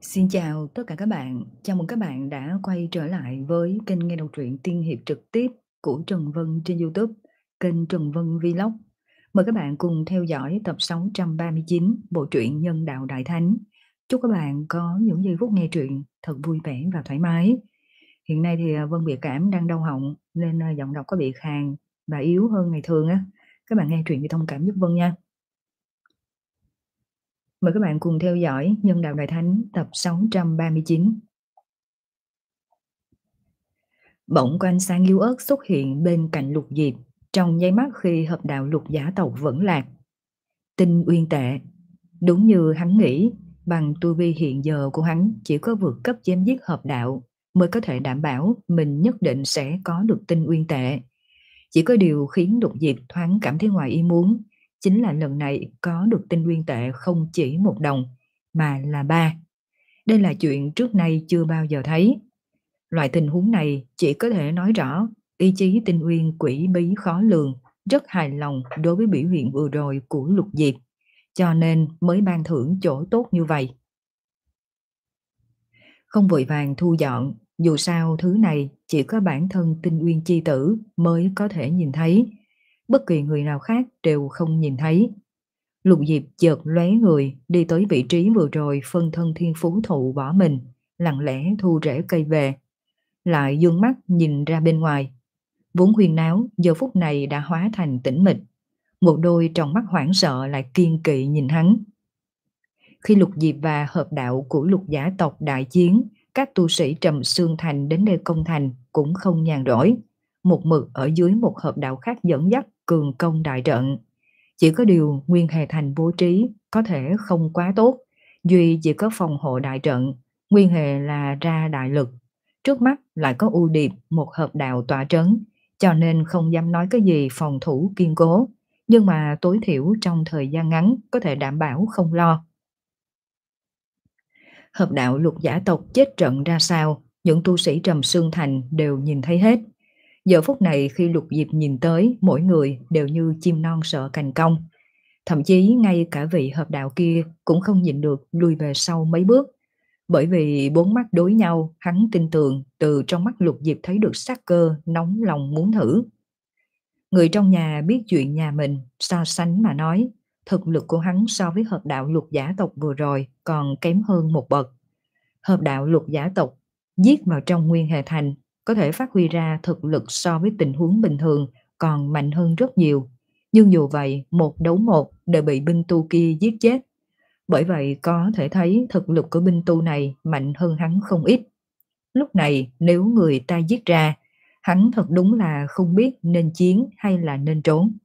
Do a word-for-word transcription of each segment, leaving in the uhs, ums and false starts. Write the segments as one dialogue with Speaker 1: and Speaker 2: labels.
Speaker 1: Xin chào tất cả các bạn, chào mừng các bạn đã quay trở lại với kênh nghe đọc truyện tiên hiệp trực tiếp của Trần Vân trên YouTube, kênh Trần Vân Vlog. Mời các bạn cùng theo dõi tập sáu trăm ba mươi chín bộ truyện Nhân Đạo Đại Thánh. Chúc các bạn có những giây phút nghe truyện thật vui vẻ và thoải mái. Hiện nay thì Vân bị cảm đang đau họng nên giọng đọc có bị khàn và yếu hơn ngày thường á. Các bạn nghe truyện thì thông cảm giúp Vân nha. Mời các bạn cùng theo dõi Nhân Đạo Đại Thánh tập sáu trăm ba mươi chín. Bỗng có ánh sáng yếu ớt xuất hiện bên cạnh Lục Diệp, trong nháy mắt khi hợp đạo Lục giả tộc vẫn lạc. Tinh uyên tệ. Đúng như hắn nghĩ, bằng tu vi hiện giờ của hắn chỉ có vượt cấp chém giết hợp đạo mới có thể đảm bảo mình nhất định sẽ có được tinh uyên tệ. Chỉ có điều khiến Lục Diệp thoáng cảm thấy ngoài ý muốn, chính là lần này có được tinh uyên tệ không chỉ một đồng, mà là ba. Đây là chuyện trước nay chưa bao giờ thấy. Loại tình huống này chỉ có thể nói rõ ý chí tinh uyên quỷ bí khó lường, rất hài lòng đối với biểu hiện vừa rồi của Lục Diệp, cho nên mới ban thưởng chỗ tốt như vậy. Không vội vàng thu dọn, dù sao thứ này chỉ có bản thân tinh uyên chi tử mới có thể nhìn thấy, bất kỳ người nào khác đều không nhìn thấy. Lục Diệp chợt lóe người đi tới vị trí vừa rồi phân thân thiên phú thụ bỏ mình, lặng lẽ thu rễ cây về, lại dương mắt nhìn ra bên ngoài. Vốn huyên náo giờ phút này đã hóa thành tĩnh mịch, một đôi trong mắt hoảng sợ lại kiên kỵ nhìn hắn. Khi Lục Diệp và hợp đạo của Lục giả tộc đại chiến, các tu sĩ Trầm Xương Thành đến đây công thành cũng không nhàn rỗi, một mực ở dưới một hợp đạo khác dẫn dắt cường công đại trận. Chỉ có điều Nguyên Hề Thành bố trí có thể không quá tốt, duy chỉ có phòng hộ đại trận, Nguyên Hề là ra đại lực. Trước mắt lại có ưu điệp một hợp đạo tọa trấn, cho nên không dám nói cái gì phòng thủ kiên cố, nhưng mà tối thiểu trong thời gian ngắn có thể đảm bảo không lo. Hợp đạo Lục giả tộc chết trận ra sao, những tu sĩ Trầm Xương Thành đều nhìn thấy hết. Giờ phút này khi Lục Diệp nhìn tới, mỗi người đều như chim non sợ cành cong. Thậm chí ngay cả vị hợp đạo kia cũng không nhịn được lùi về sau mấy bước. Bởi vì bốn mắt đối nhau, hắn tin tưởng từ trong mắt Lục Diệp thấy được sát cơ, nóng lòng muốn thử. Người trong nhà biết chuyện nhà mình, so sánh mà nói, thực lực của hắn so với hợp đạo Lục giả tộc vừa rồi còn kém hơn một bậc. Hợp đạo Lục giả tộc giết vào trong Nguyên Hề Thành có thể phát huy ra thực lực so với tình huống bình thường còn mạnh hơn rất nhiều. Nhưng dù vậy, một đấu một đều bị binh tu kia giết chết. Bởi vậy có thể thấy thực lực của binh tu này mạnh hơn hắn không ít. Lúc này nếu người ta giết ra, hắn thật đúng là không biết nên chiến hay là nên trốn.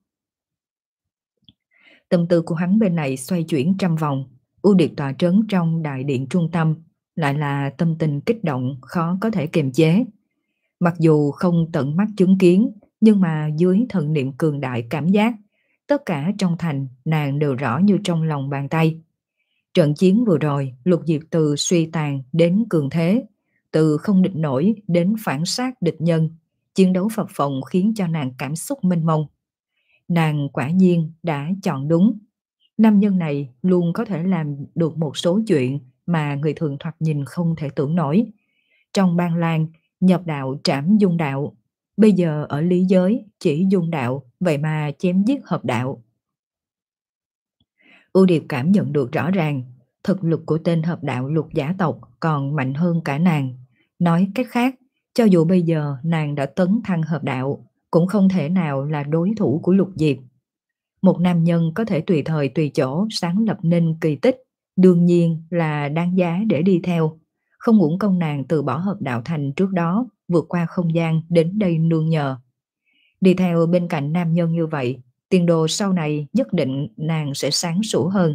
Speaker 1: Tâm tư của hắn bên này xoay chuyển trăm vòng, ưu điệp tọa trấn trong đại điện trung tâm, lại là tâm tình kích động khó có thể kiềm chế. Mặc dù không tận mắt chứng kiến, nhưng mà dưới thần niệm cường đại cảm giác, tất cả trong thành nàng đều rõ như trong lòng bàn tay. Trận chiến vừa rồi, Lục Diệp từ suy tàn đến cường thế, từ không địch nổi đến phản sát địch nhân, chiến đấu phập phồng khiến cho nàng cảm xúc mênh mông. Nàng quả nhiên đã chọn đúng. Nam nhân này luôn có thể làm được một số chuyện mà người thường thoạt nhìn không thể tưởng nổi. Trong Ban Lan, nhập đạo trảm dung đạo, bây giờ ở lý giới chỉ dung đạo, vậy mà chém giết hợp đạo. Ưu điệp cảm nhận được rõ ràng, thực lực của tên hợp đạo Lục giả tộc còn mạnh hơn cả nàng. Nói cách khác, cho dù bây giờ nàng đã tấn thăng hợp đạo, cũng không thể nào là đối thủ của Lục Diệp. Một nam nhân có thể tùy thời tùy chỗ sáng lập nên kỳ tích, đương nhiên là đáng giá để đi theo. Không uổng công nàng từ bỏ hợp đạo thành trước đó, vượt qua không gian đến đây nương nhờ. Đi theo bên cạnh nam nhân như vậy, tiền đồ sau này nhất định nàng sẽ sáng sủa hơn.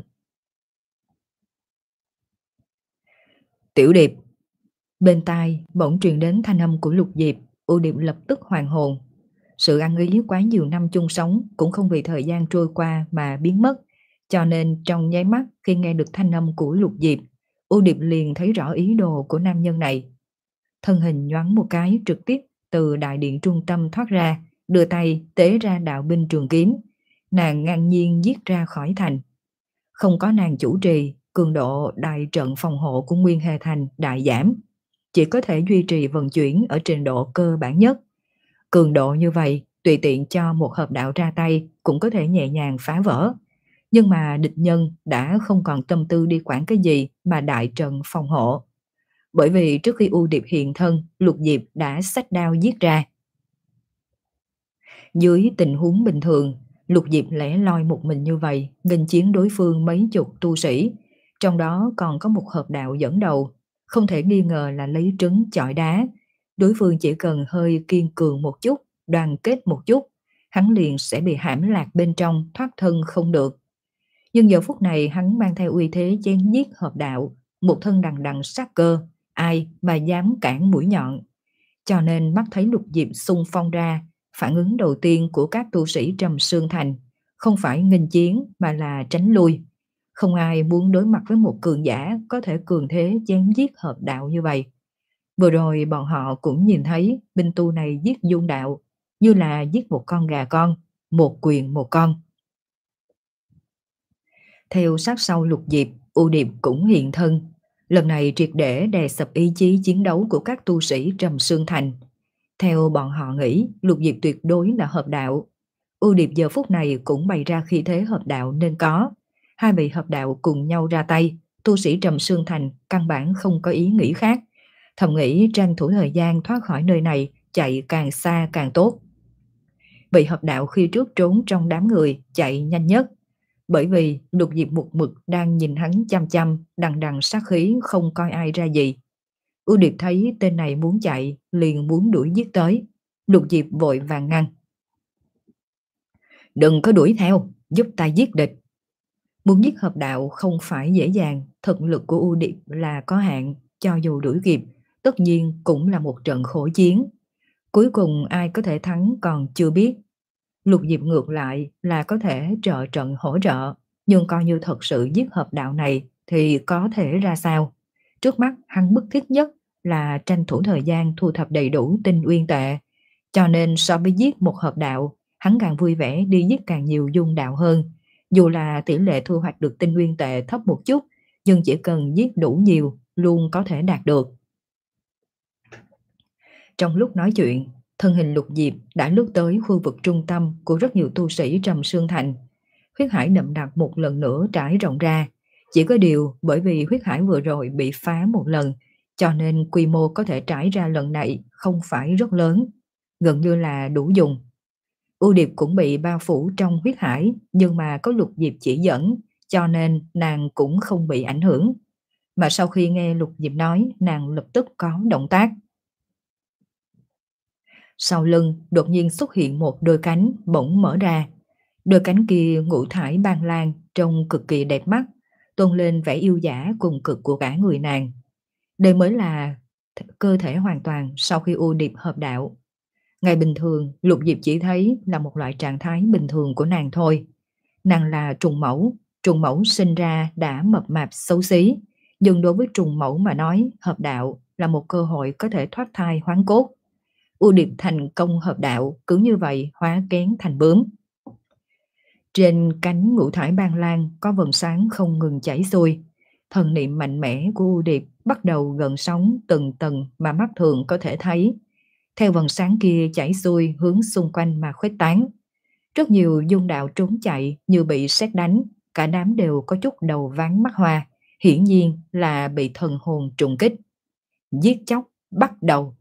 Speaker 1: Tiểu Điệp. Bên tai bỗng truyền đến thanh âm của Lục Diệp, Ưu Điệp lập tức hoàn hồn. Sự ăn ý quá nhiều năm chung sống cũng không vì thời gian trôi qua mà biến mất, cho nên trong nháy mắt khi nghe được thanh âm của Lục Diệp, Ưu Điệp liền thấy rõ ý đồ của nam nhân này. Thân hình nhoáng một cái trực tiếp từ đại điện trung tâm thoát ra, đưa tay tế ra đạo binh trường kiếm, nàng ngang nhiên giết ra khỏi thành. Không có nàng chủ trì, cường độ đại trận phòng hộ của Nguyên Hề Thành đại giảm, chỉ có thể duy trì vận chuyển ở trình độ cơ bản nhất. Cường độ như vậy, tùy tiện cho một hợp đạo ra tay cũng có thể nhẹ nhàng phá vỡ. Nhưng mà địch nhân đã không còn tâm tư đi quản cái gì mà đại trận phòng hộ. Bởi vì trước khi U Điệp hiện thân, Lục Diệp đã xách đao giết ra. Dưới tình huống bình thường, Lục Diệp lẻ loi một mình như vậy, nghênh chiến đối phương mấy chục tu sĩ, trong đó còn có một hợp đạo dẫn đầu, không thể nghi ngờ là lấy trứng chọi đá. Đối phương chỉ cần hơi kiên cường một chút, đoàn kết một chút, hắn liền sẽ bị hãm lạc bên trong, thoát thân không được. Nhưng giờ phút này hắn mang theo uy thế chém giết hợp đạo, một thân đằng đằng sát cơ, ai mà dám cản mũi nhọn. Cho nên mắt thấy Lục Diệp xung phong ra, phản ứng đầu tiên của các tu sĩ Trầm Sương Thành không phải nghênh chiến mà là tránh lui. Không ai muốn đối mặt với một cường giả có thể cường thế chém giết hợp đạo như vậy. Vừa rồi bọn họ cũng nhìn thấy binh tu này giết Dung đạo như là giết một con gà con, một quyền một con. Theo sát sau Lục Diệp, U Điệp cũng hiện thân. Lần này triệt để đè sập ý chí chiến đấu của các tu sĩ Trầm Sương Thành. Theo bọn họ nghĩ, Lục Diệp tuyệt đối là hợp đạo. U Điệp giờ phút này cũng bày ra khí thế hợp đạo nên có. Hai vị hợp đạo cùng nhau ra tay, tu sĩ Trầm Sương Thành căn bản không có ý nghĩ khác. Thầm nghĩ tranh thủ thời gian thoát khỏi nơi này, chạy càng xa càng tốt. Vị hợp đạo khi trước trốn trong đám người, chạy nhanh nhất. Bởi vì Lục Diệp một mực đang nhìn hắn chăm chăm, đằng đằng sát khí không coi ai ra gì. U Điệp thấy tên này muốn chạy, liền muốn đuổi giết tới. Lục Diệp vội vàng ngăn. Đừng có đuổi theo, giúp ta giết địch. Muốn giết hợp đạo không phải dễ dàng, thực lực của U Điệp là có hạn, cho dù đuổi kịp, tất nhiên cũng là một trận khổ chiến. Cuối cùng ai có thể thắng còn chưa biết. Lục Diệp ngược lại là có thể trợ trận hỗ trợ, nhưng coi như thật sự giết hợp đạo này thì có thể ra sao? Trước mắt hắn bức thiết nhất là tranh thủ thời gian thu thập đầy đủ tinh uyên tệ, cho nên so với giết một hợp đạo, hắn càng vui vẻ đi giết càng nhiều dung đạo hơn. Dù là tỷ lệ thu hoạch được tinh uyên tệ thấp một chút, nhưng chỉ cần giết đủ nhiều, luôn có thể đạt được. Trong lúc nói chuyện, thân hình Lục Diệp đã lướt tới khu vực trung tâm của rất nhiều tu sĩ Trầm Sương Thành. Huyết hải đậm đặc một lần nữa trải rộng ra. Chỉ có điều bởi vì huyết hải vừa rồi bị phá một lần, cho nên quy mô có thể trải ra lần này không phải rất lớn, gần như là đủ dùng. U Điệp cũng bị bao phủ trong huyết hải, nhưng mà có Lục Diệp chỉ dẫn, cho nên nàng cũng không bị ảnh hưởng. Mà sau khi nghe Lục Diệp nói, nàng lập tức có động tác. Sau lưng đột nhiên xuất hiện một đôi cánh bỗng mở ra. Đôi cánh kia ngũ thải ban lan, trông cực kỳ đẹp mắt, tôn lên vẻ yêu dã cùng cực của cả người nàng. Đây mới là cơ thể hoàn toàn sau khi U Điệp hợp đạo. Ngày bình thường, Lục Diệp chỉ thấy là một loại trạng thái bình thường của nàng thôi. Nàng là trùng mẫu, trùng mẫu sinh ra đã mập mạp xấu xí, nhưng đối với trùng mẫu mà nói, hợp đạo là một cơ hội có thể thoát thai hoán cốt. U Điệp thành công hợp đạo, cứ như vậy hóa kén thành bướm. Trên cánh ngũ thải ban lan có vầng sáng không ngừng chảy xuôi. Thần niệm mạnh mẽ của U Điệp bắt đầu gợn sóng từng tầng mà mắt thường có thể thấy. Theo vầng sáng kia chảy xuôi hướng xung quanh mà khuếch tán. Rất nhiều dung đạo trốn chạy như bị sét đánh, cả đám đều có chút đầu váng mắt hoa, hiển nhiên là bị thần hồn trùng kích. Giết chóc bắt đầu.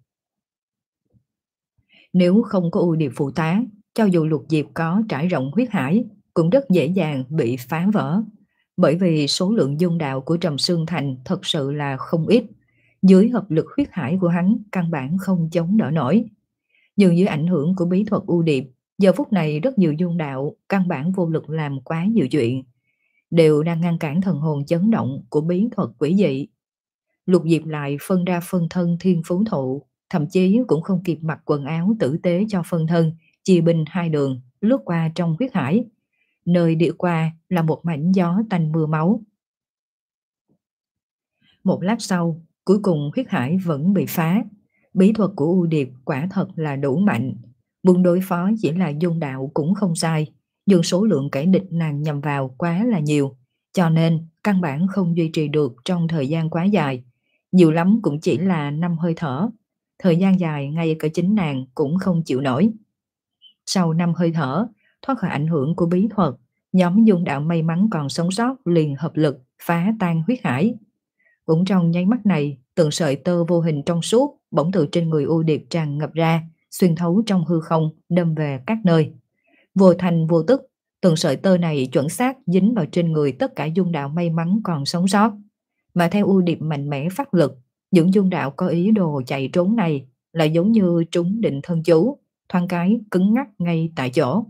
Speaker 1: Nếu không có U Điệp phụ tá, cho dù Lục Diệp có trải rộng huyết hải, cũng rất dễ dàng bị phá vỡ. Bởi vì số lượng dung đạo của Trầm Sương Thành thật sự là không ít. Dưới hợp lực huyết hải của hắn, căn bản không chống đỡ nổi. Nhưng dưới ảnh hưởng của bí thuật U Điệp, giờ phút này rất nhiều dung đạo căn bản vô lực làm quá nhiều chuyện, đều đang ngăn cản thần hồn chấn động của bí thuật quỷ dị. Lục Diệp lại phân ra phân thân thiên phú thụ, thậm chí cũng không kịp mặc quần áo tử tế cho phân thân, chia binh hai đường, lướt qua trong huyết hải. Nơi đi qua là một mảnh gió tanh mưa máu. Một lát sau, cuối cùng huyết hải vẫn bị phá. Bí thuật của U Điệp quả thật là đủ mạnh. Muốn đối phó chỉ là dung đạo cũng không sai, nhưng số lượng kẻ địch nàng nhằm vào quá là nhiều. cho nên căn bản không duy trì được trong thời gian quá dài, nhiều lắm cũng chỉ là năm hơi thở, thời gian dài ngay cả chính nàng cũng không chịu nổi. Sau năm hơi thở, thoát khỏi ảnh hưởng của bí thuật, nhóm dung đạo may mắn còn sống sót liền hợp lực phá tan huyết hải. Cũng trong nháy mắt này, từng sợi tơ vô hình trong suốt bỗng từ trên người U Điệp tràn ngập ra, xuyên thấu trong hư không, đâm về các nơi. Vô thành vô tức, từng sợi tơ này chuẩn xác dính vào trên người tất cả dung đạo may mắn còn sống sót. Mà theo U Điệp mạnh mẽ phát lực, những dung đạo có ý đồ chạy trốn này là giống như trúng định thân chú, thoáng cái cứng ngắc ngay tại chỗ.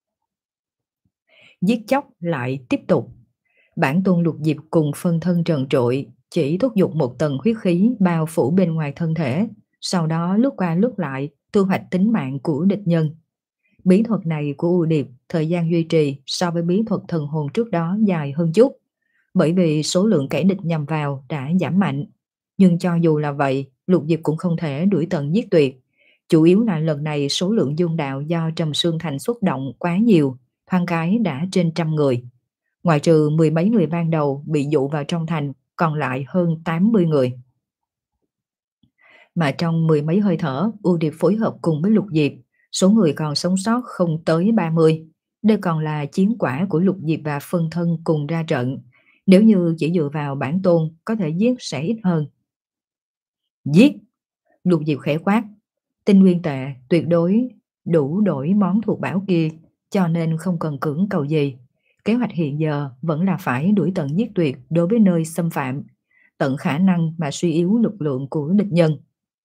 Speaker 1: Giết chóc lại tiếp tục. Bản tôn Lục Diệp cùng phân thân trần trụi, chỉ thúc giục một tầng huyết khí bao phủ bên ngoài thân thể, sau đó lướt qua lướt lại, thu hoạch tính mạng của địch nhân. Bí thuật này của U Điệp, thời gian duy trì so với bí thuật thần hồn trước đó dài hơn chút, bởi vì số lượng kẻ địch nhằm vào đã giảm mạnh. Nhưng cho dù là vậy, Lục Diệp cũng không thể đuổi tận giết tuyệt. Chủ yếu là lần này số lượng dung đạo do Trầm Sương Thành xuất động quá nhiều, thoáng cái đã trên trăm người. Ngoài trừ mười mấy người ban đầu bị dụ vào trong thành, còn lại hơn tám mươi người. Mà trong mười mấy hơi thở, U Điệp phối hợp cùng với Lục Diệp, số người còn sống sót không tới ba mươi. Đây còn là chiến quả của Lục Diệp và phân thân cùng ra trận. Nếu như chỉ dựa vào bản tôn, có thể giết sẽ ít hơn. Giết! Lục Diệp khẽ quát. Tinh nguyên tệ tuyệt đối đủ đổi món thuộc bảo kia, cho nên không cần cưỡng cầu gì. Kế hoạch hiện giờ vẫn là phải đuổi tận giết tuyệt đối với nơi xâm phạm, tận khả năng mà suy yếu lực lượng của địch nhân.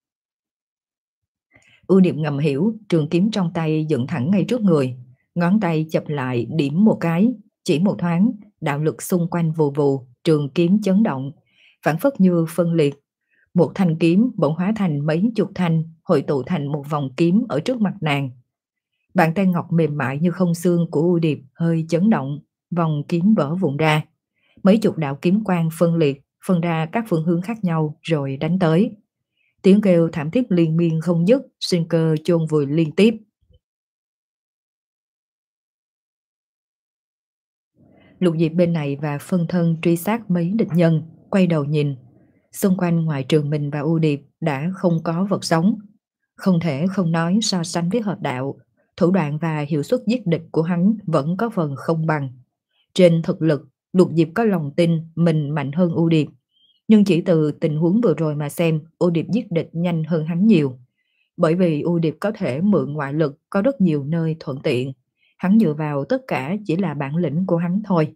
Speaker 1: U Điệp ngầm hiểu, trường kiếm trong tay dựng thẳng ngay trước người, ngón tay chập lại điểm một cái, chỉ một thoáng, đạo lực xung quanh vù vù, trường kiếm chấn động, phản phất như phân liệt. Một thanh kiếm bỗng hóa thành mấy chục thanh, hội tụ thành một vòng kiếm ở trước mặt nàng. Bàn tay ngọc mềm mại như không xương của U Điệp hơi chấn động, vòng kiếm vỡ vụn ra. Mấy chục đạo kiếm quang phân liệt, phân ra các phương hướng khác nhau rồi đánh tới. Tiếng kêu thảm thiết liên miên không dứt, sinh cơ chôn vùi liên tiếp. Lục Diệp bên này và phân thân truy sát mấy địch nhân, quay đầu nhìn. Xung quanh ngoài trừ mình và U Điệp đã không có vật sống. Không thể không nói so sánh với hợp đạo, thủ đoạn và hiệu suất giết địch của hắn vẫn có phần không bằng. Trên thực lực, Lục Diệp có lòng tin mình mạnh hơn U Điệp. Nhưng chỉ từ tình huống vừa rồi mà xem, U Điệp giết địch nhanh hơn hắn nhiều. Bởi vì U Điệp có thể mượn ngoại lực có rất nhiều nơi thuận tiện. Hắn dựa vào tất cả chỉ là bản lĩnh của hắn thôi.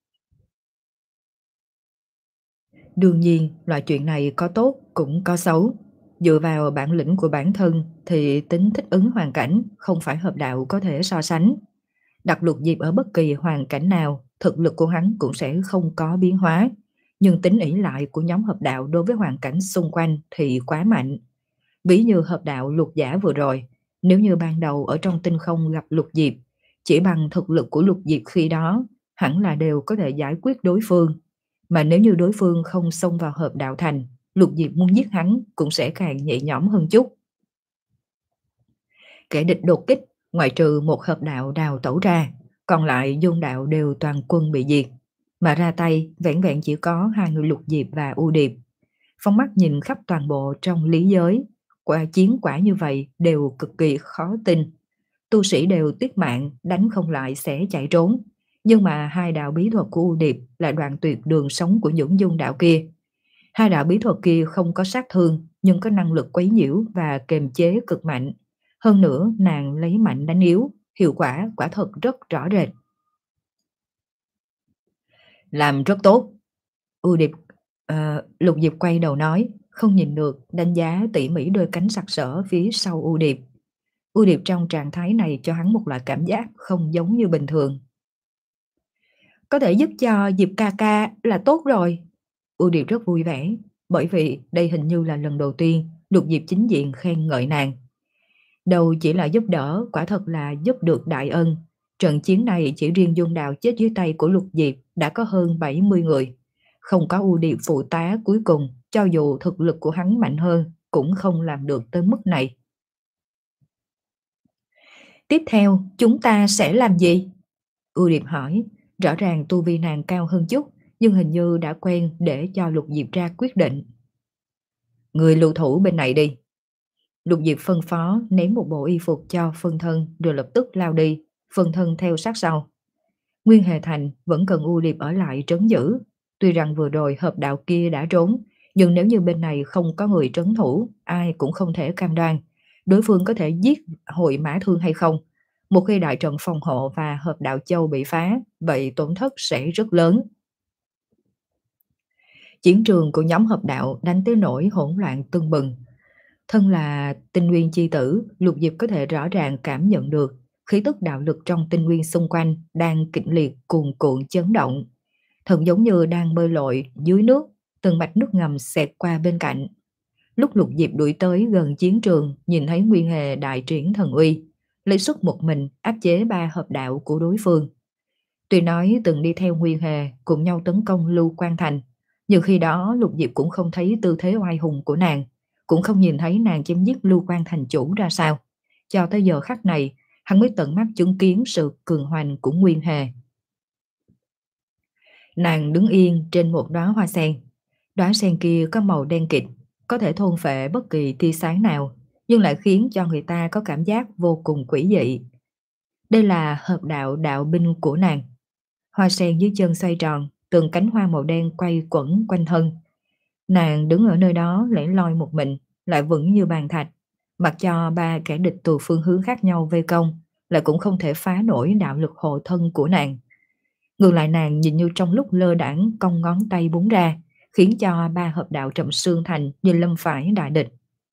Speaker 1: Đương nhiên, loại chuyện này có tốt cũng có xấu. Dựa vào bản lĩnh của bản thân thì tính thích ứng hoàn cảnh không phải hợp đạo có thể so sánh. Đặt Lục Diệp ở bất kỳ hoàn cảnh nào, thực lực của hắn cũng sẽ không có biến hóa. Nhưng tính ỷ lại của nhóm hợp đạo đối với hoàn cảnh xung quanh thì quá mạnh. Ví như hợp đạo Lục Giả vừa rồi, nếu như ban đầu ở trong tinh không gặp Lục Diệp, chỉ bằng thực lực của Lục Diệp khi đó, hẳn là đều có thể giải quyết đối phương. Mà nếu như đối phương không xông vào hợp đạo thành, Lục Diệp muốn giết hắn cũng sẽ càng nhẹ nhõm hơn chút. Kẻ địch đột kích, ngoại trừ một hợp đạo đào tẩu ra, còn lại dung đạo đều toàn quân bị diệt. Mà ra tay vẹn vẹn chỉ có hai người Lục Diệp và U Điệp. Phóng mắt nhìn khắp toàn bộ trong lý giới, qua chiến quả như vậy đều cực kỳ khó tin. Tu sĩ đều tiếc mạng, đánh không lại sẽ chạy trốn. Nhưng mà hai đạo bí thuật của U Điệp lại đoạn tuyệt đường sống của những dung đạo kia. Hai đạo bí thuật kia không có sát thương, nhưng có năng lực quấy nhiễu và kềm chế cực mạnh. Hơn nữa, nàng lấy mạnh đánh yếu, hiệu quả quả thật rất rõ rệt. Làm rất tốt. U Điệp, uh, Lục Diệp quay đầu nói, không nhìn được, đánh giá tỉ mỉ đôi cánh sặc sỡ phía sau U Điệp. U Điệp trong trạng thái này cho hắn một loại cảm giác không giống như bình thường. Có thể giúp cho Diệp ca ca là tốt rồi. U Điệp rất vui vẻ, bởi vì đây hình như là lần đầu tiên Lục Diệp chính diện khen ngợi nàng. Đâu chỉ là giúp đỡ, quả thật là giúp được đại ân. Trận chiến này chỉ riêng dung đạo chết dưới tay của Lục Diệp đã có hơn bảy mươi người. Không có U Điệp phụ tá cuối cùng, cho dù thực lực của hắn mạnh hơn, cũng không làm được tới mức này. Tiếp theo, chúng ta sẽ làm gì? U Điệp hỏi, Rõ ràng tu vi nàng cao hơn chút, nhưng hình như đã quen để cho Lục Diệp ra quyết định. Người lưu thủ bên này đi. Lục Diệp phân phó ném một bộ y phục cho phân thân rồi lập tức lao đi, phân thân theo sát sau. Nguyên Hề Thành vẫn cần U Điệp ở lại trấn giữ. Tuy rằng vừa rồi hợp đạo kia đã trốn, nhưng nếu như bên này không có người trấn thủ, ai cũng không thể cam đoan đối phương có thể giết hội Mã Thương hay không. Một khi đại trận phòng hộ và hợp đạo châu bị phá, vậy tổn thất sẽ rất lớn. Chiến trường của nhóm hợp đạo đánh tới nỗi hỗn loạn tưng bừng. Thân là tinh nguyên chi tử, Lục Diệp có thể rõ ràng cảm nhận được khí tức đạo lực trong tinh nguyên xung quanh đang kịch liệt cuồn cuộn chấn động. Thật giống như đang bơi lội dưới nước, từng mạch nước ngầm xẹt qua bên cạnh. Lúc Lục Diệp đuổi tới gần chiến trường, nhìn thấy Nguyên Hề đại triển thần uy, lấy sức một mình áp chế ba hợp đạo của đối phương. Tuy nói từng đi theo Nguyên Hề cùng nhau tấn công Lưu Quan Thành, nhưng khi đó Lục Diệp cũng không thấy tư thế oai hùng của nàng, cũng không nhìn thấy nàng chém giết Lưu Quan Thành chủ ra sao. Cho tới giờ khắc này, hắn mới tận mắt chứng kiến sự cường hoành của Nguyên Hề. Nàng đứng yên trên một đóa hoa sen. Đóa sen kia có màu đen kịt, có thể thôn phệ bất kỳ tia sáng nào, nhưng lại khiến cho người ta có cảm giác vô cùng quỷ dị. Đây là hợp đạo đạo binh của nàng. Hoa sen dưới chân xoay tròn, từng cánh hoa màu đen quay quẩn quanh thân. Nàng đứng ở nơi đó lẻ loi một mình, lại vững như bàn thạch, mặc cho ba kẻ địch từ phương hướng khác nhau vây công, lại cũng không thể phá nổi đạo lực hộ thân của nàng. Ngược lại nàng nhìn như trong lúc lơ đãng cong ngón tay búng ra, khiến cho ba hợp đạo Trầm Sương Thành như lâm phải đại địch.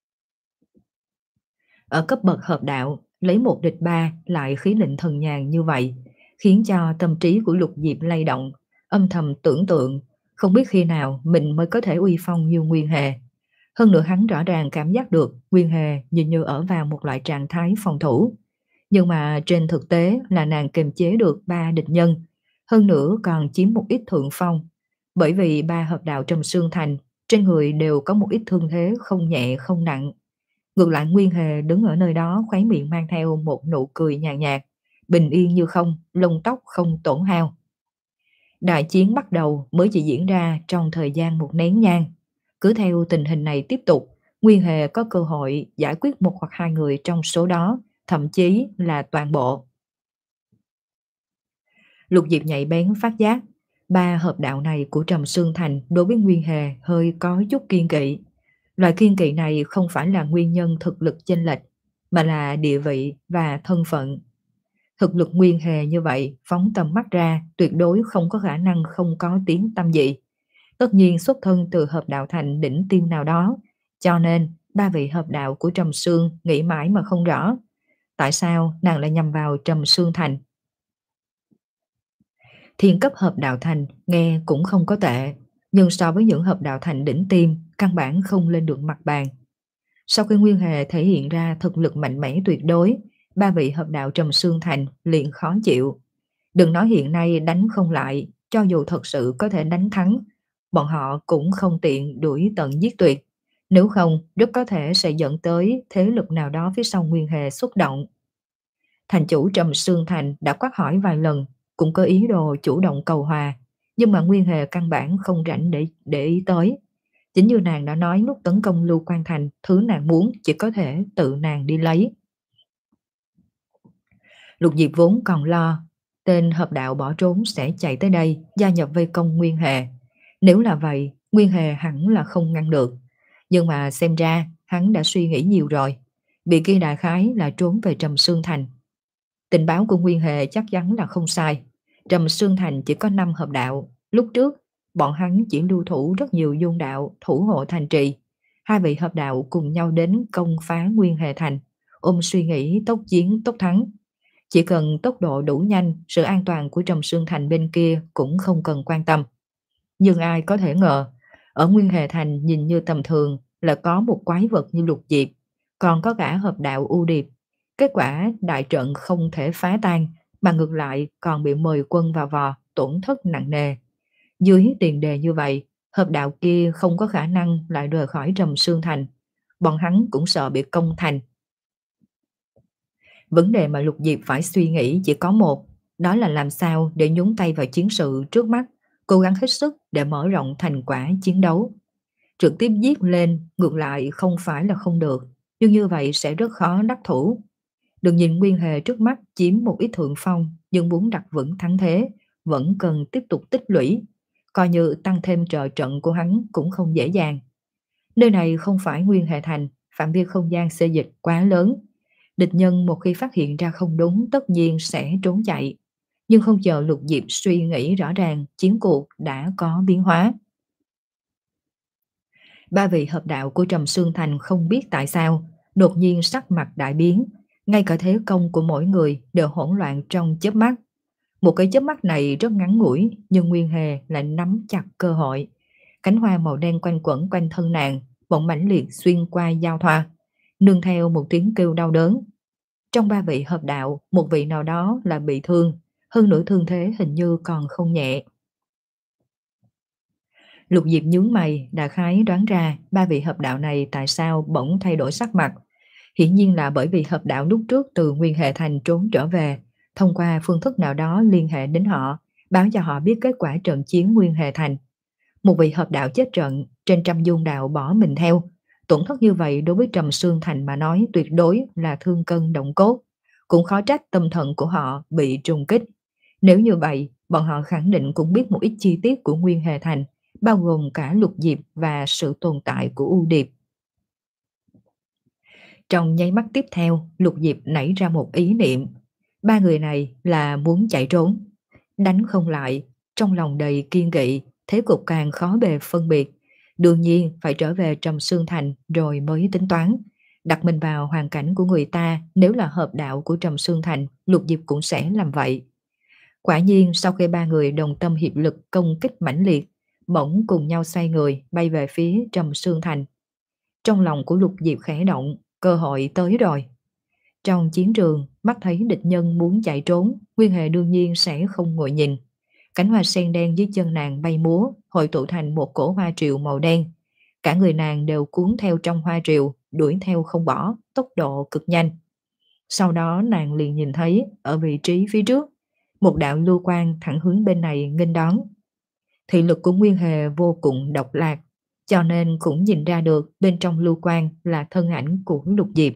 Speaker 1: Ở cấp bậc hợp đạo, lấy một địch ba lại khí lệnh thần nhàn như vậy, khiến cho tâm trí của Lục Diệp lay động, âm thầm tưởng tượng, không biết khi nào mình mới có thể uy phong như Nguyên Hề. Hơn nữa hắn rõ ràng cảm giác được Nguyên Hề nhìn như ở vào một loại trạng thái phòng thủ. Nhưng mà trên thực tế là nàng kiềm chế được ba địch nhân, hơn nữa còn chiếm một ít thượng phong. Bởi vì ba hợp đạo Trầm Sương Thành trên người đều có một ít thương thế không nhẹ không nặng. Ngược lại Nguyên Hề đứng ở nơi đó khóe miệng mang theo một nụ cười nhàn nhạt, bình yên như không, lông tóc không tổn hao. Đại chiến bắt đầu mới chỉ diễn ra trong thời gian một nén nhang. Cứ theo tình hình này tiếp tục, Nguyên Hề có cơ hội giải quyết một hoặc hai người trong số đó, thậm chí là toàn bộ. Lục Diệp nhạy bén phát giác, ba hợp đạo này của Trầm Sương Thành đối với Nguyên Hề hơi có chút kiên kỵ. Loại kiên kỵ này không phải là nguyên nhân thực lực chênh lệch, mà là địa vị và thân phận. Thực lực Nguyên Hề như vậy, phóng tầm mắt ra, tuyệt đối không có khả năng không có tiếng tăm gì. Tất nhiên xuất thân từ hợp đạo thành đỉnh tiêm nào đó, cho nên ba vị hợp đạo của Trầm Sương nghĩ mãi mà không rõ. Tại sao nàng lại nhằm vào Trầm Sương Thành? Thiên cấp hợp đạo thành nghe cũng không có tệ, nhưng so với những hợp đạo thành đỉnh tiêm, căn bản không lên được mặt bàn. Sau khi Nguyên Hề thể hiện ra thực lực mạnh mẽ tuyệt đối, ba vị hợp đạo Trầm Sương Thành liền khó chịu. Đừng nói hiện nay đánh không lại, cho dù thật sự có thể đánh thắng, bọn họ cũng không tiện đuổi tận giết tuyệt. Nếu không, rất có thể sẽ dẫn tới thế lực nào đó phía sau Nguyên Hề xuất động. Thành chủ Trầm Sương Thành đã quát hỏi vài lần, cũng có ý đồ chủ động cầu hòa, nhưng mà Nguyên Hề căn bản không rảnh để, để ý tới. Chính như nàng đã nói lúc tấn công Lưu Quan Thành, thứ nàng muốn chỉ có thể tự nàng đi lấy. Lục Diệp vốn còn lo, tên hợp đạo bỏ trốn sẽ chạy tới đây, gia nhập vây công Nguyên Hề. Nếu là vậy, Nguyên Hề hẳn là không ngăn được. Nhưng mà xem ra, hắn đã suy nghĩ nhiều rồi. Bị kia đại khái là trốn về Trầm Sương Thành. Tình báo của Nguyên Hề chắc chắn là không sai. Trầm Sương Thành chỉ có năm hợp đạo. Lúc trước, bọn hắn chỉ lưu thủ rất nhiều dung đạo, thủ hộ thành trì. Hai vị hợp đạo cùng nhau đến công phá Nguyên Hề Thành, ôm suy nghĩ tốc chiến tốc thắng. Chỉ cần tốc độ đủ nhanh, sự an toàn của Trầm Sương Thành bên kia cũng không cần quan tâm. Nhưng ai có thể ngờ, ở Nguyên Hề Thành nhìn như tầm thường là có một quái vật như Lục Diệp, còn có cả hợp đạo U Điệp. Kết quả đại trận không thể phá tan, mà ngược lại còn bị mời quân vào vò, tổn thất nặng nề. Dưới tiền đề như vậy, hợp đạo kia không có khả năng lại rời khỏi Trầm Sương Thành. Bọn hắn cũng sợ bị công thành. Vấn đề mà Lục Diệp phải suy nghĩ chỉ có một, Đó là làm sao để nhúng tay vào chiến sự trước mắt, cố gắng hết sức để mở rộng thành quả chiến đấu. Trực tiếp giết lên ngược lại không phải là không được, nhưng như vậy sẽ rất khó đắc thủ. Đừng nhìn Nguyên Hề trước mắt chiếm một ít thượng phong, nhưng muốn đặt vững thắng thế, vẫn cần tiếp tục tích lũy. Coi như tăng thêm trợ trận của hắn cũng không dễ dàng. Nơi này không phải Nguyên Hệ Thành, phạm vi không gian xê dịch quá lớn. Địch nhân một khi phát hiện ra không đúng tất nhiên sẽ trốn chạy. Nhưng không chờ Lục Diệp suy nghĩ rõ ràng, chiến cuộc đã có biến hóa. Ba vị hợp đạo của Trầm Sương Thành không biết tại sao, đột nhiên sắc mặt đại biến, ngay cả thế công của mỗi người đều hỗn loạn trong chớp mắt. Một cái chớp mắt này rất ngắn ngủi, nhưng Nguyên Hề lại nắm chặt cơ hội. Cánh hoa màu đen quanh quẩn quanh thân nàng, bỗng mãnh liệt xuyên qua giao thoa, nương theo một tiếng kêu đau đớn. Trong ba vị hợp đạo, một vị nào đó là bị thương, hơn nữa thương thế hình như còn không nhẹ. Lục Diệp nhướng mày, đại khái đoán ra ba vị hợp đạo này tại sao bỗng thay đổi sắc mặt. Hiển nhiên là bởi vì hợp đạo lúc trước từ Nguyên Hệ Thành trốn trở về, thông qua phương thức nào đó liên hệ đến họ, báo cho họ biết kết quả trận chiến Nguyên Hệ Thành. Một vị hợp đạo chết trận, trên trăm dung đạo bỏ mình theo. Tổn thất như vậy đối với Trầm Sương Thành mà nói tuyệt đối là thương cân động cốt. Cũng khó trách tâm thần của họ bị trùng kích. Nếu như vậy, bọn họ khẳng định cũng biết một ít chi tiết của Nguyên Hệ Thành, bao gồm cả Lục Diệp và sự tồn tại của U Điệp. Trong nháy mắt tiếp theo, Lục Diệp nảy ra một ý niệm. Ba người này là muốn chạy trốn. Đánh không lại, trong lòng đầy kiên kỵ, thế cục càng khó bề phân biệt. Đương nhiên phải trở về Trầm Sương Thành rồi mới tính toán. Đặt mình vào hoàn cảnh của người ta, nếu là hợp đạo của Trầm Sương Thành, Lục Diệp cũng sẽ làm vậy. Quả nhiên sau khi ba người đồng tâm hiệp lực công kích mãnh liệt, bỗng cùng nhau xoay người bay về phía Trầm Sương Thành. Trong lòng của Lục Diệp khẽ động, cơ hội tới rồi. Trong chiến trường, mắt thấy địch nhân muốn chạy trốn, Nguyên Hề đương nhiên sẽ không ngồi nhìn. Cánh hoa sen đen dưới chân nàng bay múa, hội tụ thành một cổ hoa triệu màu đen. Cả người nàng đều cuốn theo trong hoa triệu, đuổi theo không bỏ, tốc độ cực nhanh. Sau đó nàng liền nhìn thấy, ở vị trí phía trước, một đạo lưu quang thẳng hướng bên này nghênh đón. Thị lực của Nguyên Hề vô cùng độc lạc, cho nên cũng nhìn ra được bên trong lưu quang là thân ảnh của Lục Diệp.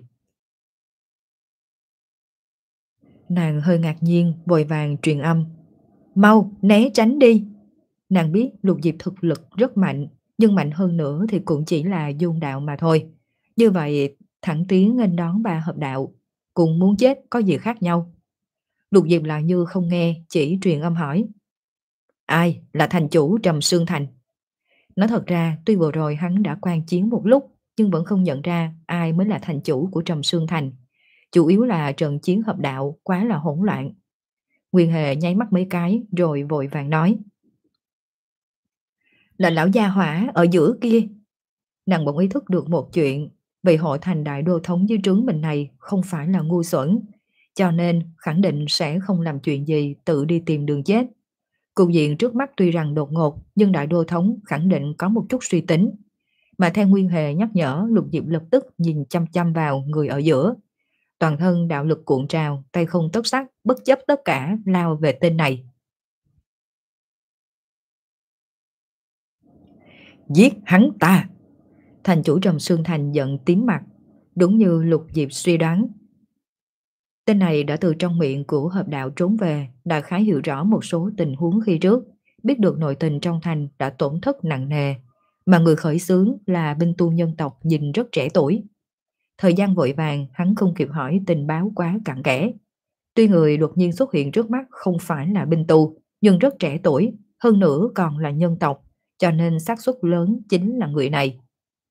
Speaker 1: Nàng hơi ngạc nhiên, vội vàng truyền âm. Mau, né tránh đi. Nàng biết Lục Diệp thực lực rất mạnh, nhưng mạnh hơn nữa thì cũng chỉ là dung đạo mà thôi. Như vậy, thẳng tiến nghênh đón ba hợp đạo, cùng muốn chết có gì khác nhau. Lục Diệp lại như không nghe, chỉ truyền âm hỏi. Ai là thành chủ Trầm Sương Thành? Nói thật ra, tuy vừa rồi hắn đã quan chiến một lúc, nhưng vẫn không nhận ra ai mới là thành chủ của Trầm Sương Thành. Chủ yếu là trận chiến hợp đạo quá là hỗn loạn. Nguyên Hề nháy mắt mấy cái rồi vội vàng nói. Là lão gia hỏa ở giữa kia. Nàng bỗng ý thức được một chuyện, vị hội thành đại đô thống dưới trướng mình này không phải là ngu xuẩn, cho nên khẳng định sẽ không làm chuyện gì tự đi tìm đường chết. Cục diện trước mắt tuy rằng đột ngột, nhưng đại đô thống khẳng định có một chút suy tính. Mà theo Nguyên Hề nhắc nhở, Lục Diệp lập tức nhìn chăm chăm vào người ở giữa. Toàn thân đạo lực cuộn trào, tay không tấc sắc, bất chấp tất cả lao về tên này. Giết hắn ta! Thành chủ Trầm Sương Thành giận tím mặt, đúng như Lục Diệp suy đoán. Tên này đã từ trong miệng của hợp đạo trốn về, đã khá hiểu rõ một số tình huống khi trước, biết được nội tình trong thành đã tổn thất nặng nề, mà người khởi xướng là binh tu nhân tộc nhìn rất trẻ tuổi. Thời gian vội vàng, hắn không kịp hỏi tình báo quá cặn kẽ. Tuy người đột nhiên xuất hiện trước mắt không phải là binh tu, nhưng rất trẻ tuổi, hơn nữa còn là nhân tộc, cho nên xác suất lớn chính là người này.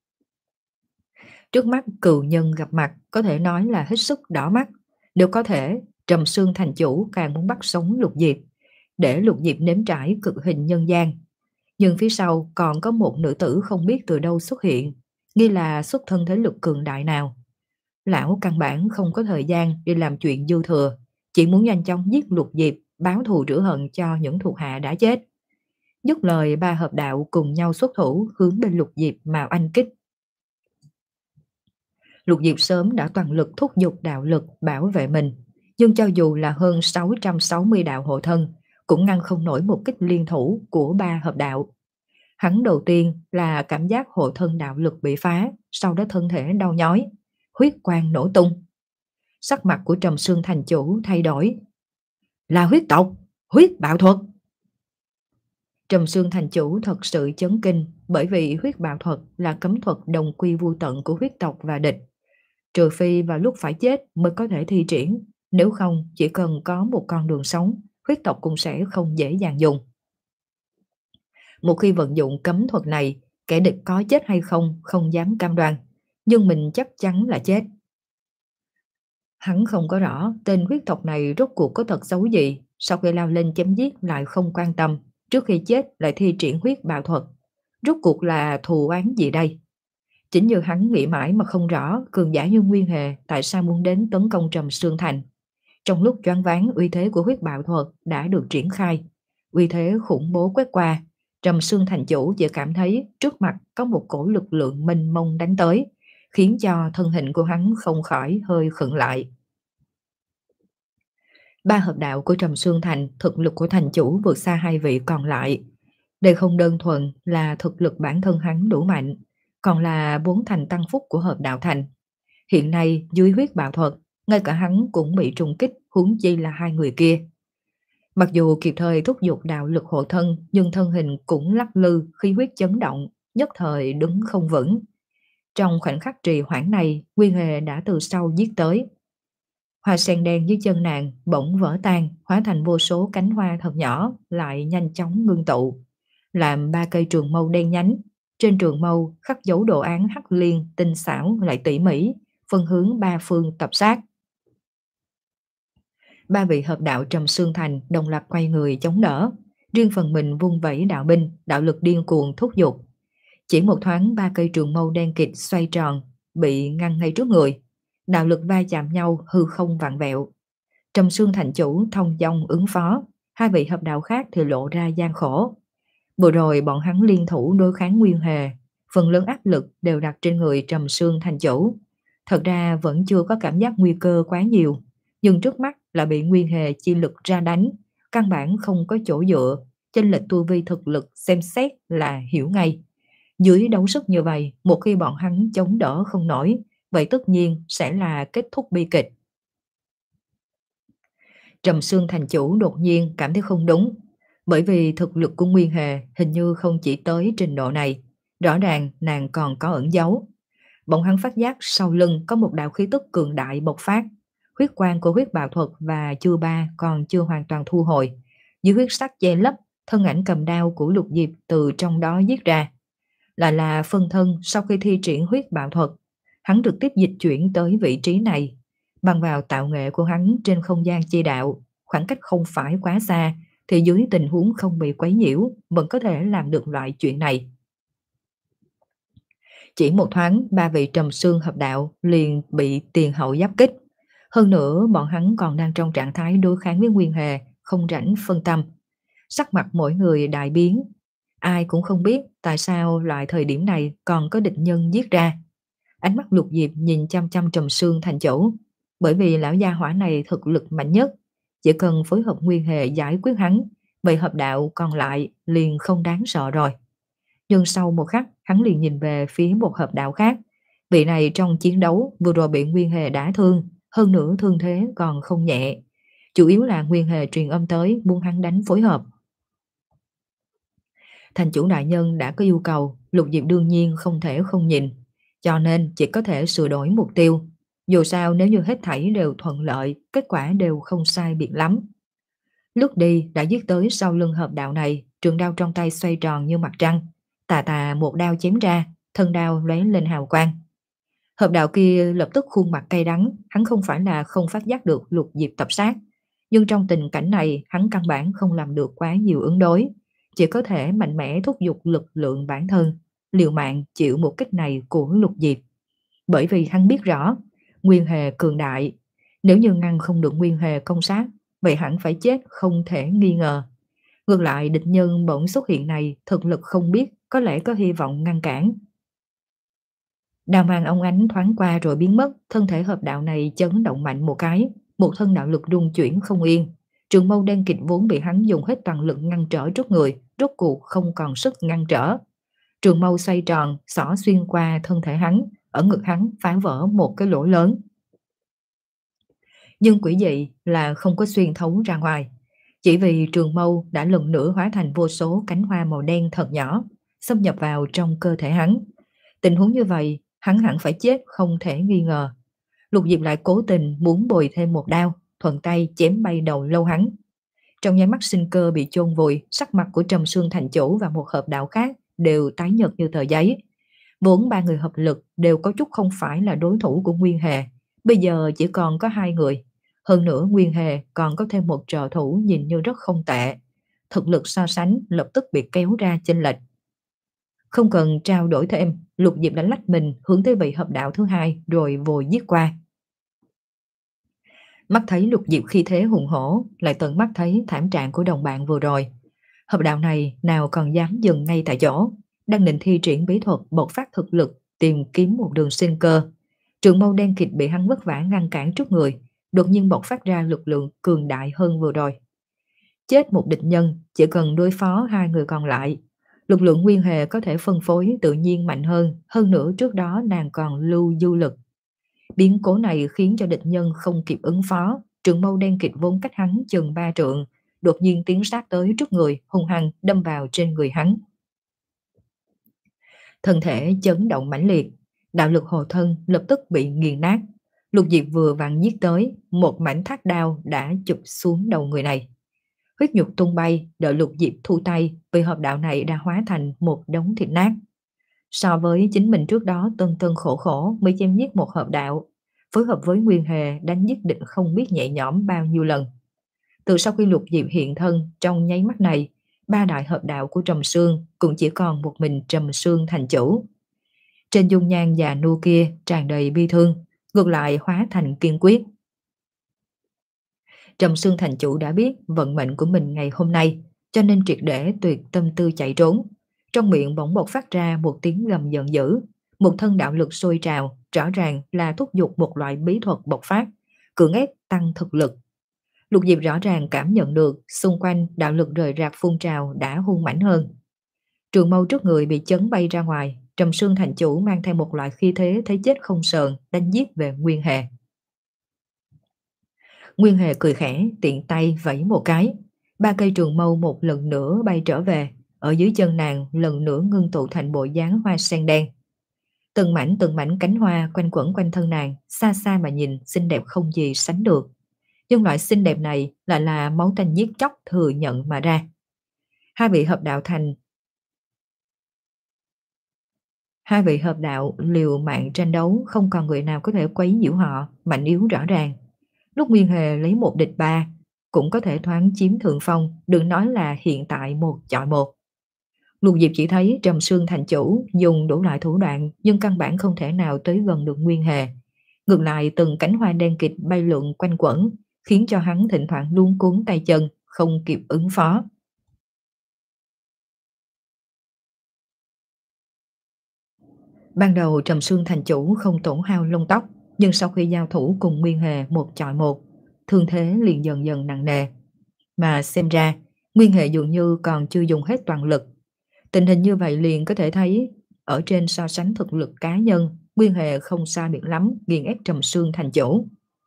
Speaker 1: Trước mắt cừu nhân gặp mặt có thể nói là hết sức đỏ mắt. Nếu có thể, Trầm Sương thành chủ càng muốn bắt sống Lục Diệp, để Lục Diệp nếm trải cực hình nhân gian. Nhưng phía sau còn có một nữ tử không biết từ đâu xuất hiện, nghi là xuất thân thế lực cường đại nào. Lão căn bản không có thời gian đi làm chuyện dư thừa, chỉ muốn nhanh chóng giết Lục Diệp, báo thù rửa hận cho những thuộc hạ đã chết. Dứt lời, ba hợp đạo cùng nhau xuất thủ hướng bên Lục Diệp mà oanh kích. Lục Diệp sớm đã toàn lực thúc giục đạo lực bảo vệ mình, Nhưng cho dù là hơn sáu trăm sáu mươi đạo hộ thân, cũng ngăn không nổi một kích liên thủ của ba hợp đạo. Hắn đầu tiên là cảm giác hộ thân đạo lực bị phá, sau đó thân thể đau nhói, huyết quang nổ tung. Sắc mặt của Trầm Sương thành chủ thay đổi. Là huyết tộc, huyết bạo thuật. Trầm Sương thành chủ thật sự chấn kinh, bởi vì huyết bạo thuật là cấm thuật đồng quy vu tận của huyết tộc và địch. Trừ phi vào lúc phải chết mới có thể thi triển, nếu không chỉ cần có một con đường sống, huyết tộc cũng sẽ không dễ dàng dùng. Một khi vận dụng cấm thuật này, kẻ địch có chết hay không không dám cam đoan, nhưng mình chắc chắn là chết. Hắn không có rõ tên huyết tộc này rốt cuộc có tật xấu gì, sau khi lao lên chém giết lại không quan tâm, trước khi chết lại thi triển huyết bạo thuật. Rốt cuộc là thù oán gì đây? Chính như hắn nghĩ mãi mà không rõ cường giả như Nguyên Hề tại sao muốn đến tấn công Trầm Sương Thành. Trong lúc choáng váng, uy thế của huyết bạo thuật đã được triển khai. Uy thế khủng bố quét qua, Trầm Sương thành chủ chỉ cảm thấy trước mặt có một cổ lực lượng mênh mông đánh tới, khiến cho thân hình của hắn không khỏi hơi khựng lại. Ba hợp đạo của Trầm Sương Thành, thực lực của thành chủ vượt xa hai vị còn lại. Đây không đơn thuần là thực lực bản thân hắn đủ mạnh, còn là bốn thành tăng phúc của hợp đạo thành. Hiện nay dưới huyết bạo thuật, ngay cả hắn cũng bị trùng kích, huống chi là hai người kia. Mặc dù kịp thời thúc giục đạo lực hộ thân, nhưng thân hình cũng lắc lư, khí huyết chấn động, nhất thời đứng không vững. Trong khoảnh khắc trì hoãn này, Nguyên Hề đã từ sau giết tới. Hoa sen đen dưới chân nàng bỗng vỡ tan, hóa thành vô số cánh hoa thật nhỏ, lại nhanh chóng ngưng tụ, làm ba cây trường mâu đen nhánh. Trên trường mâu khắc dấu đồ án hắc liên tinh xảo lại tỉ mỉ, phân hướng ba phương tập sát. Ba vị hợp đạo Trầm Sương Thành đồng loạt quay người chống đỡ, riêng phần mình vung vẩy đạo binh, đạo lực điên cuồng thúc giục. Chỉ một thoáng ba cây trường mâu đen kịt xoay tròn, bị ngăn ngay trước người. Đạo lực va chạm nhau, hư không vặn vẹo. Trầm Sương thành chủ thông dong ứng phó, hai vị hợp đạo khác thì lộ ra gian khổ. Vừa rồi bọn hắn liên thủ đối kháng Nguyên Hề, phần lớn áp lực đều đặt trên người Trầm Sương thành chủ. Thật ra vẫn chưa có cảm giác nguy cơ quá nhiều, nhưng trước mắt là bị Nguyên Hề chi lực ra đánh, căn bản không có chỗ dựa, chênh lệch tu vi thực lực xem xét là hiểu ngay. Dưới đấu sức như vậy, một khi bọn hắn chống đỡ không nổi, vậy tất nhiên sẽ là kết thúc bi kịch. Trầm Sương thành chủ đột nhiên cảm thấy không đúng, bởi vì thực lực của Nguyên Hề hình như không chỉ tới trình độ này, rõ ràng nàng còn có ẩn giấu. Bọn hắn phát giác sau lưng có một đạo khí tức cường đại bộc phát, huyết quang của huyết bạo thuật và chư ba còn chưa hoàn toàn thu hồi, dưới huyết sắc che lấp, thân ảnh cầm đao của Lục Diệp từ trong đó giết ra. Là là phân thân sau khi thi triển huyết bạo thuật, hắn trực tiếp dịch chuyển tới vị trí này. Bằng vào tạo nghệ của hắn trên không gian chi đạo, khoảng cách không phải quá xa, thì dưới tình huống không bị quấy nhiễu, vẫn có thể làm được loại chuyện này. Chỉ một thoáng, ba vị Trầm Sương hợp đạo liền bị tiền hậu giáp kích. Hơn nữa, bọn hắn còn đang trong trạng thái đối kháng với Nguyên Hề, không rảnh phân tâm. Sắc mặt mỗi người đại biến. Ai cũng không biết tại sao loại thời điểm này còn có địch nhân giết ra. Ánh mắt Lục Diệp nhìn chăm chăm Trầm Sương thành chủ, bởi vì lão gia hỏa này thực lực mạnh nhất. Chỉ cần phối hợp Nguyên Hề giải quyết hắn, vậy hợp đạo còn lại liền không đáng sợ rồi. Nhưng sau một khắc, hắn liền nhìn về phía một hợp đạo khác. Vị này trong chiến đấu vừa rồi bị Nguyên Hề đả thương, hơn nữa thương thế còn không nhẹ. Chủ yếu là Nguyên Hề truyền âm tới muốn hắn đánh phối hợp. Thành chủ đại nhân đã có yêu cầu, Lục Diệp đương nhiên không thể không nhìn, cho nên chỉ có thể sửa đổi mục tiêu. Dù sao nếu như hết thảy đều thuận lợi, kết quả đều không sai biệt lắm. Lúc đi đã giết tới sau lưng hợp đạo này, trường đao trong tay xoay tròn như mặt trăng, tà tà một đao chém ra, thân đao lóe lên hào quang. Hợp đạo kia lập tức khuôn mặt cay đắng, hắn không phải là không phát giác được Lục Diệp tập sát, nhưng trong tình cảnh này hắn căn bản không làm được quá nhiều ứng đối, chỉ có thể mạnh mẽ thúc giục lực lượng bản thân, liều mạng chịu một kích này của Lục Diệp. Bởi vì hắn biết rõ, Nguyên Hề cường đại, nếu như ngăn không được Nguyên Hề công sát, vậy hẳn phải chết không thể nghi ngờ. Ngược lại địch nhân bỗng xuất hiện này, thực lực không biết, có lẽ có hy vọng ngăn cản. Đao mang óng ánh thoáng qua rồi biến mất, thân thể hợp đạo này chấn động mạnh một cái, một thân đạo lực rung chuyển không yên. Trường mâu đen kịt vốn bị hắn dùng hết toàn lực ngăn trở trước người, rốt cuộc không còn sức ngăn trở. Trường mâu xoay tròn, xỏ xuyên qua thân thể hắn, ở ngực hắn phá vỡ một cái lỗ lớn. Nhưng quỷ dị là không có xuyên thấu ra ngoài, chỉ vì trường mâu đã lần nữa hóa thành vô số cánh hoa màu đen thật nhỏ, xâm nhập vào trong cơ thể hắn. Tình huống như vậy, hắn hẳn phải chết không thể nghi ngờ. Lục Diệp lại cố tình muốn bồi thêm một đao, thuận tay chém bay đầu lâu hắn. Trong nháy mắt sinh cơ bị chôn vùi, sắc mặt của Trầm Sương thành chủ và một hợp đạo khác đều tái nhợt như tờ giấy. Vốn ba người hợp lực đều có chút không phải là đối thủ của Nguyên Hề, bây giờ chỉ còn có hai người. Hơn nữa Nguyên Hề còn có thêm một trợ thủ nhìn như rất không tệ. Thực lực so sánh lập tức bị kéo ra chênh lệch. Không cần trao đổi thêm, Lục Diệp đã lách mình hướng tới vị hợp đạo thứ hai rồi vội giết qua. Mắt thấy Lục Diệp khi thế hùng hổ, lại tận mắt thấy thảm trạng của đồng bạn vừa rồi. Hợp đạo này nào còn dám dừng ngay tại chỗ, đang định thi triển bí thuật bộc phát thực lực, tìm kiếm một đường sinh cơ. Trường mâu đen kịt bị hắn vất vả ngăn cản trước người, đột nhiên bộc phát ra lực lượng cường đại hơn vừa rồi. Chết một địch nhân, chỉ cần đối phó hai người còn lại. Lực lượng Nguyên Hề có thể phân phối tự nhiên mạnh hơn, hơn nữa trước đó nàng còn lưu du lực. Biến cố này khiến cho địch nhân không kịp ứng phó, trường mâu đen kịt vốn cách hắn chừng ba trượng, đột nhiên tiến sát tới trước người, hung hăng đâm vào trên người hắn. Thân thể chấn động mãnh liệt, đạo lực hộ thân lập tức bị nghiền nát. Lục Diệp vừa vặn giết tới, một mảnh thác đao đã chụp xuống đầu người này. Huyết nhục tung bay, đợi Lục Diệp thu tay, vì hợp đạo này đã hóa thành một đống thịt nát. So với chính mình trước đó tân tân khổ khổ mới chém giết một hợp đạo, phối hợp với Nguyên Hề đánh giết địch không biết nhẹ nhõm bao nhiêu lần. Từ sau khi Lục Diệp hiện thân, trong nháy mắt này, ba đại hợp đạo của Trầm Sương cũng chỉ còn một mình Trầm Sương thành chủ. Trên dung nhan già nua kia tràn đầy bi thương, ngược lại hóa thành kiên quyết. Trầm Sương thành chủ đã biết vận mệnh của mình ngày hôm nay, cho nên triệt để tuyệt tâm tư chạy trốn. Trong miệng bỗng bộc phát ra một tiếng gầm giận dữ, một thân đạo lực sôi trào, rõ ràng là thúc giục một loại bí thuật bộc phát, cưỡng ép tăng thực lực. Lục Diệp rõ ràng cảm nhận được xung quanh đạo lực rời rạc phun trào đã hung mãnh hơn. Trường mâu trước người bị chấn bay ra ngoài, Trầm Sương thành chủ mang theo một loại khí thế thấy chết không sờn đánh giết về Nguyên Hề. Nguyên Hề cười khẽ, tiện tay vẫy một cái, ba cây trường mâu một lần nữa bay trở về, ở dưới chân nàng lần nữa ngưng tụ thành bộ dáng hoa sen đen. Từng mảnh từng mảnh cánh hoa quanh quẩn quanh thân nàng, xa xa mà nhìn xinh đẹp không gì sánh được. Nhưng loại xinh đẹp này lại là máu tanh giết chóc thừa nhận mà ra. Hai vị hợp đạo thành Hai vị hợp đạo liều mạng tranh đấu, không còn người nào có thể quấy nhiễu họ, mạnh yếu rõ ràng. Lúc Nguyên Hề lấy một địch ba, cũng có thể thoáng chiếm thượng phong, đừng nói là hiện tại một chọi một. Lục Diệp chỉ thấy Trầm Sương thành chủ dùng đủ loại thủ đoạn, nhưng căn bản không thể nào tới gần được Nguyên Hề. Ngược lại từng cánh hoa đen kịt bay lượn quanh quẩn, khiến cho hắn thỉnh thoảng luống cuống tay chân, không kịp ứng phó. Ban đầu Trầm Sương thành chủ không tổn hao lông tóc, nhưng sau khi giao thủ cùng Nguyên Hề một chọi một, thương thế liền dần dần nặng nề. Mà xem ra, Nguyên Hề dường như còn chưa dùng hết toàn lực. Tình hình như vậy liền có thể thấy, ở trên so sánh thực lực cá nhân, Nguyên Hề không sai biệt lắm nghiền ép Trầm Sương thành chủ.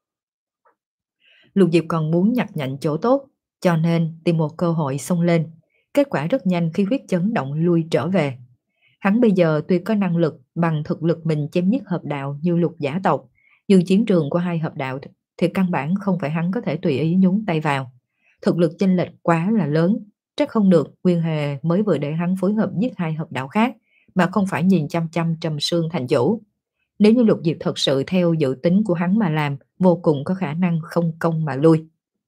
Speaker 1: Lục Diệp còn muốn nhặt nhạnh chỗ tốt, cho nên tìm một cơ hội xông lên. Kết quả rất nhanh khi huyết chấn động lui trở về. Hắn bây giờ tuy có năng lực bằng thực lực mình chém giết hợp đạo như Lục giả tộc, nhưng chiến trường của hai hợp đạo thì căn bản không phải hắn có thể tùy ý nhúng tay vào. Thực lực chênh lệch quá là lớn, chắc không được Nguyên Hề mới vừa để hắn phối hợp giết hai hợp đạo khác, mà không phải nhìn chăm chăm Trầm Sương thành chủ. Nếu như Lục Diệp thật sự theo dự tính của hắn mà làm, vô cùng có khả năng không công mà lui.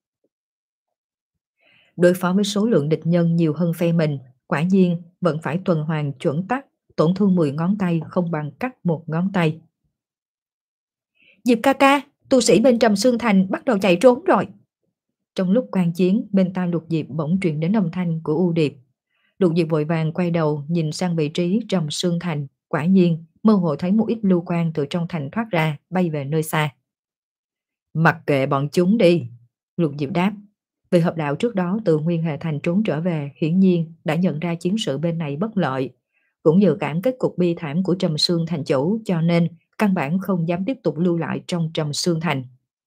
Speaker 1: Đối phó với số lượng địch nhân nhiều hơn phe mình, quả nhiên vẫn phải tuần hoàn chuẩn tắc, tổn thương mười ngón tay không bằng cắt một ngón tay. Diệp ca ca, tu sĩ bên Trầm Sương Thành bắt đầu chạy trốn rồi. Trong lúc quan chiến, bên tai Lục Diệp bỗng truyền đến âm thanh của U Điệp. Lục Diệp vội vàng quay đầu nhìn sang vị trí Trầm Sương Thành, quả nhiên mơ hồ thấy một ít lưu quang từ trong thành thoát ra, bay về nơi xa. Mặc kệ bọn chúng đi, Lục Diệp đáp. Vì hợp đạo trước đó từ Nguyên Hệ Thành trốn trở về, hiển nhiên đã nhận ra chiến sự bên này bất lợi, cũng dự cảm kết cục bi thảm của Trầm Sương Thành chủ, cho nên căn bản không dám tiếp tục lưu lại trong Trầm Sương Thành.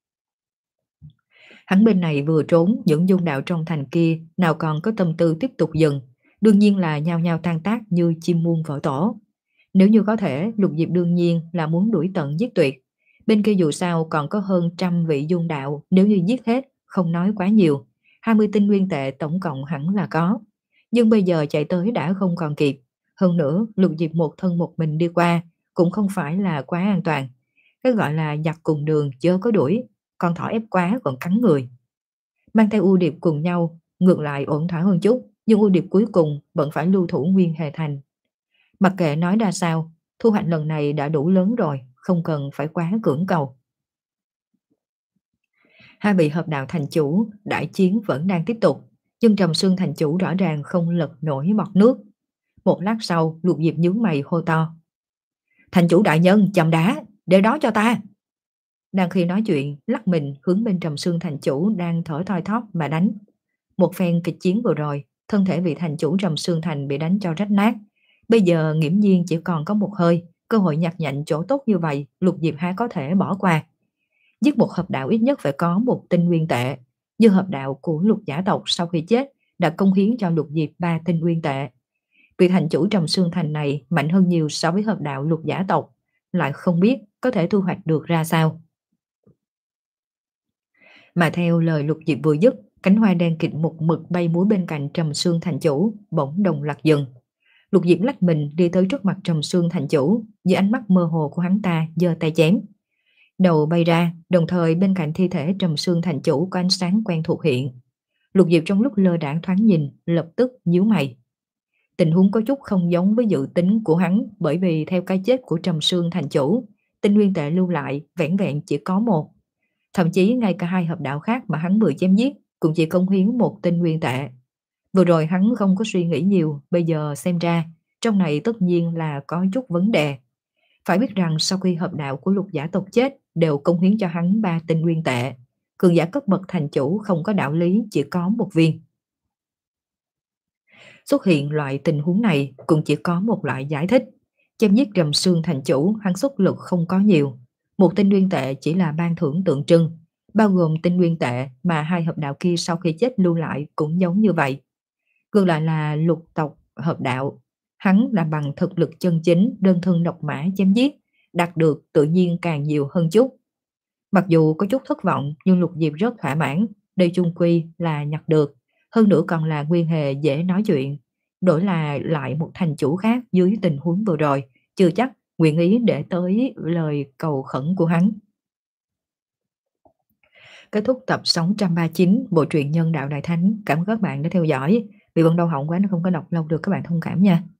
Speaker 1: Hắn bên này vừa trốn, những dung đạo trong thành kia nào còn có tâm tư tiếp tục dừng, đương nhiên là nhao nhao tan tác như chim muôn vỡ tổ. Nếu như có thể, Lục Diệp đương nhiên là muốn đuổi tận giết tuyệt. Bên kia dù sao còn có hơn trăm vị dung đạo, nếu như giết hết, không nói quá nhiều, hai mươi tinh nguyên tệ tổng cộng hẳn là có. Nhưng bây giờ chạy tới đã không còn kịp. Hơn nữa, Lục Diệp một thân một mình đi qua, cũng không phải là quá an toàn. Cái gọi là giặc cùng đường chớ có đuổi, con thỏ ép quá còn cắn người. Mang theo ưu điệp cùng nhau, ngược lại ổn thỏa hơn chút, nhưng ưu điệp cuối cùng vẫn phải lưu thủ Nguyên Hề Thành. Mặc kệ nói ra sao, thu hoạch lần này đã đủ lớn rồi, không cần phải quá cưỡng cầu. Hai vị hợp đạo thành chủ, đại chiến vẫn đang tiếp tục, nhưng Trầm Sương thành chủ rõ ràng không lật nổi bọt nước. Một lát sau, Lục Diệp nhướng mày hô to. Thành chủ đại nhân, chầm đá, để đó cho ta. Đang khi nói chuyện, lắc mình hướng bên Trầm Sương thành chủ đang thở thoi thóp mà đánh. Một phen kịch chiến vừa rồi, thân thể vị thành chủ Trầm Sương thành bị đánh cho rách nát. Bây giờ nghiễm nhiên chỉ còn có một hơi, cơ hội nhặt nhạnh chỗ tốt như vậy, Lục Diệp há có thể bỏ qua. Giết một hợp đạo ít nhất phải có một tinh nguyên tệ, như hợp đạo của Lục giả tộc sau khi chết đã công hiến cho Lục Diệp ba tinh nguyên tệ. Vị thành chủ Trầm Sương thành này mạnh hơn nhiều so với hợp đạo Lục giả tộc, lại không biết có thể thu hoạch được ra sao. Mà theo lời Lục Diệp vừa dứt, cánh hoa đen kịt một mực bay múa bên cạnh Trầm Sương thành chủ bỗng đồng loạt dừng. Lục Diệp lách mình đi tới trước mặt Trầm Sương thành chủ, dưới ánh mắt mơ hồ của hắn ta giơ tay chém. Đầu bay ra, đồng thời bên cạnh thi thể Trầm Sương thành chủ có ánh sáng quen thuộc hiện. Lục Diệp trong lúc lơ đãng thoáng nhìn, lập tức nhíu mày. Tình huống có chút không giống với dự tính của hắn, bởi vì theo cái chết của Trầm Sương thành chủ, tinh nguyên tệ lưu lại vẻn vẹn chỉ có một. Thậm chí ngay cả hai hợp đạo khác mà hắn vừa chém giết cũng chỉ công hiến một tinh nguyên tệ. Vừa rồi hắn không có suy nghĩ nhiều, bây giờ xem ra, trong này tất nhiên là có chút vấn đề. Phải biết rằng sau khi hợp đạo của Lục giả tộc chết đều công hiến cho hắn ba tinh nguyên tệ. Cường giả cấp bậc thành chủ không có đạo lý chỉ có một viên. Xuất hiện loại tình huống này cũng chỉ có một loại giải thích. Chém giết Trầm Sương thành chủ, hắn xuất lực không có nhiều. Một tinh nguyên tệ chỉ là ban thưởng tượng trưng, bao gồm tinh nguyên tệ mà hai hợp đạo kia sau khi chết lưu lại cũng giống như vậy. Ngược lại là Lục tộc hợp đạo, hắn là bằng thực lực chân chính đơn thân độc mã chém giết, đạt được tự nhiên càng nhiều hơn chút. Mặc dù có chút thất vọng nhưng Lục Diệp rất thỏa mãn, đây chung quy là nhặt được, hơn nữa còn là nguyên hề dễ nói chuyện. Đổi là lại một thành chủ khác dưới tình huống vừa rồi, chưa chắc nguyện ý để tới lời cầu khẩn của hắn. Kết thúc tập sáu trăm ba mươi chín bộ truyện Nhân đạo Đại Thánh. Cảm ơn các bạn đã theo dõi. Vì bận đau họng quá nó không có đọc lâu được, các bạn thông cảm nha.